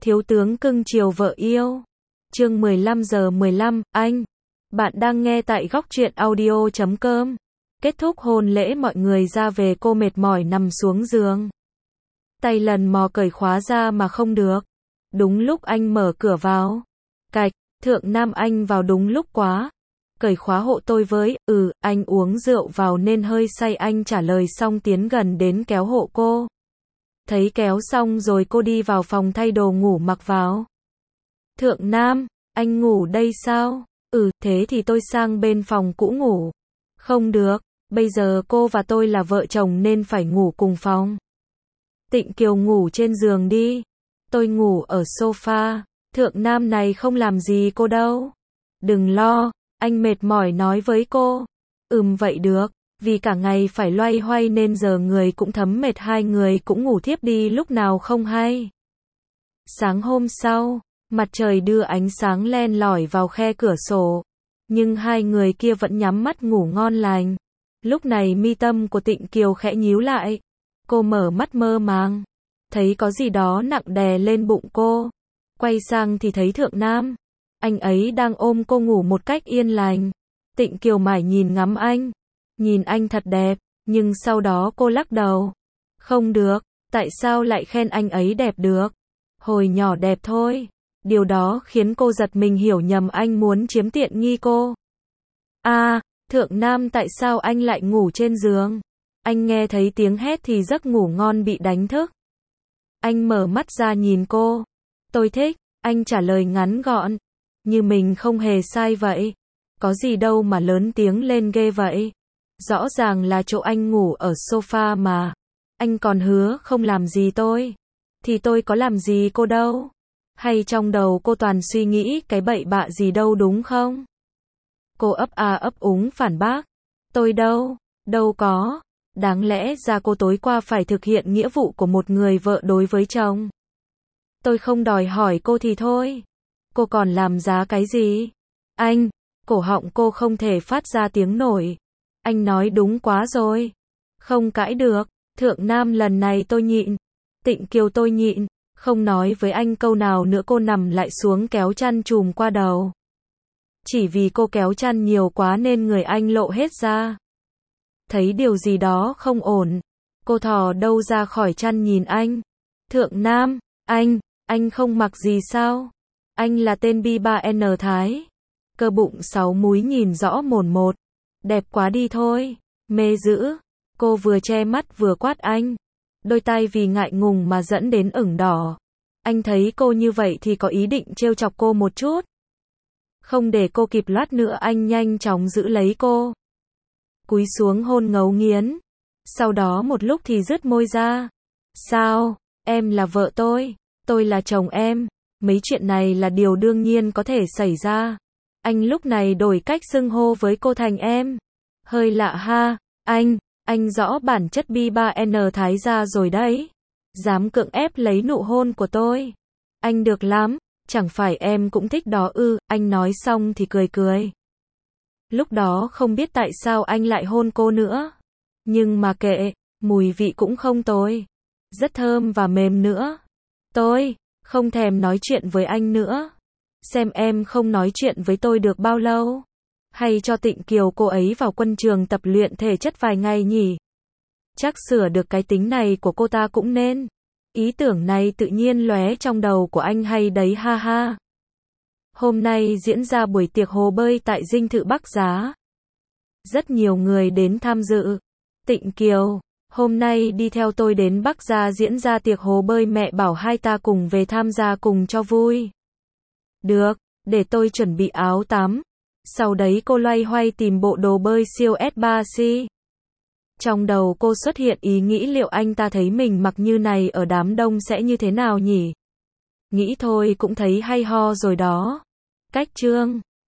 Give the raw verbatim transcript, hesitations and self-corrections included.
Thiếu tướng cưng chiều vợ yêu. Chương mười lăm giờ mười lăm, anh. Bạn đang nghe tại góc truyện audio chấm com. Kết thúc hôn lễ mọi người ra về, cô mệt mỏi nằm xuống giường. Tay lần mò cởi khóa ra mà không được. Đúng lúc anh mở cửa vào. Cạch, Thượng Nam anh vào đúng lúc quá. Cởi khóa hộ tôi với, ừ, anh uống rượu vào nên hơi say, anh trả lời xong tiến gần đến kéo hộ cô. Thấy kéo xong rồi cô đi vào phòng thay đồ ngủ mặc vào. Thượng Nam, anh ngủ đây sao? Ừ, thế thì tôi sang bên phòng cũ ngủ. Không được, bây giờ cô và tôi là vợ chồng nên phải ngủ cùng phòng. Tịnh Kiều ngủ trên giường đi. Tôi ngủ ở sofa. Thượng Nam này không làm gì cô đâu. Đừng lo, anh mệt mỏi nói với cô. Ừm vậy được, vì cả ngày phải loay hoay nên giờ người cũng thấm mệt, hai người cũng ngủ thiếp đi lúc nào không hay. Sáng hôm sau, mặt trời đưa ánh sáng len lỏi vào khe cửa sổ, nhưng hai người kia vẫn nhắm mắt ngủ ngon lành. Lúc này mi tâm của Tịnh Kiều khẽ nhíu lại. Cô mở mắt mơ màng, thấy có gì đó nặng đè lên bụng cô. Quay sang thì thấy Thượng Nam. Anh ấy đang ôm cô ngủ một cách yên lành. Tịnh Kiều mải nhìn ngắm anh. Nhìn anh thật đẹp, nhưng sau đó cô lắc đầu. Không được, tại sao lại khen anh ấy đẹp được? Hồi nhỏ đẹp thôi. Điều đó khiến cô giật mình, hiểu nhầm anh muốn chiếm tiện nghi cô. À, Thượng Nam, tại sao anh lại ngủ trên giường? Anh nghe thấy tiếng hét thì giấc ngủ ngon bị đánh thức. Anh mở mắt ra nhìn cô. Tôi thích, anh trả lời ngắn gọn. Như mình không hề sai vậy. Có gì đâu mà lớn tiếng lên ghê vậy. Rõ ràng là chỗ anh ngủ ở sofa mà. Anh còn hứa không làm gì tôi. Thì tôi có làm gì cô đâu. Hay trong đầu cô toàn suy nghĩ cái bậy bạ gì đâu đúng không? Cô ấp a ấp úng phản bác. Tôi đâu, đâu có. Đáng lẽ ra cô tối qua phải thực hiện nghĩa vụ của một người vợ đối với chồng. Tôi không đòi hỏi cô thì thôi. Cô còn làm giá cái gì? Anh, cổ họng cô không thể phát ra tiếng nổi. Anh nói đúng quá rồi. Không cãi được. Thượng Nam, lần này tôi nhịn. Tịnh Kiều, tôi nhịn. Không nói với anh câu nào nữa. Cô nằm lại xuống kéo chăn trùm qua đầu. Chỉ vì cô kéo chăn nhiều quá nên người anh lộ hết ra. Thấy điều gì đó không ổn, cô thò đầu ra khỏi chăn nhìn anh. Thượng Nam, anh, anh không mặc gì sao? Anh là tên Bi ba N Thái. Cơ bụng sáu múi nhìn rõ mồn một. Đẹp quá đi thôi. Mê dữ. Cô vừa che mắt vừa quát anh. Đôi tay vì ngại ngùng mà dẫn đến ửng đỏ. Anh thấy cô như vậy thì có ý định trêu chọc cô một chút. Không để cô kịp loát nữa, anh nhanh chóng giữ lấy cô. Cúi xuống hôn ngấu nghiến. Sau đó một lúc thì rứt môi ra. Sao? Em là vợ tôi. Tôi là chồng em. Mấy chuyện này là điều đương nhiên có thể xảy ra. Anh lúc này đổi cách xưng hô với cô thành em. Hơi lạ ha. Anh, anh rõ bản chất Bi ba N Thái ra rồi đấy. Dám cưỡng ép lấy nụ hôn của tôi. Anh được lắm. Chẳng phải em cũng thích đó ư? Anh nói xong thì cười cười. Lúc đó không biết tại sao anh lại hôn cô nữa. Nhưng mà kệ, mùi vị cũng không tồi. Rất thơm và mềm nữa. Tôi không thèm nói chuyện với anh nữa. Xem em không nói chuyện với tôi được bao lâu. Hay cho Tịnh Kiều cô ấy vào quân trường tập luyện thể chất vài ngày nhỉ? Chắc sửa được cái tính này của cô ta cũng nên. Ý tưởng này tự nhiên lóe trong đầu của anh hay đấy, ha ha. Hôm nay diễn ra buổi tiệc hồ bơi tại dinh thự Bắc Giá. Rất nhiều người đến tham dự. Tịnh Kiều, hôm nay đi theo tôi đến Bắc Giá diễn ra tiệc hồ bơi, mẹ bảo hai ta cùng về tham gia cùng cho vui. Được, để tôi chuẩn bị áo tắm. Sau đấy cô loay hoay tìm bộ đồ bơi siêu S ba C. Trong đầu cô xuất hiện ý nghĩ liệu anh ta thấy mình mặc như này ở đám đông sẽ như thế nào nhỉ? Nghĩ thôi cũng thấy hay ho rồi đó. Cách chương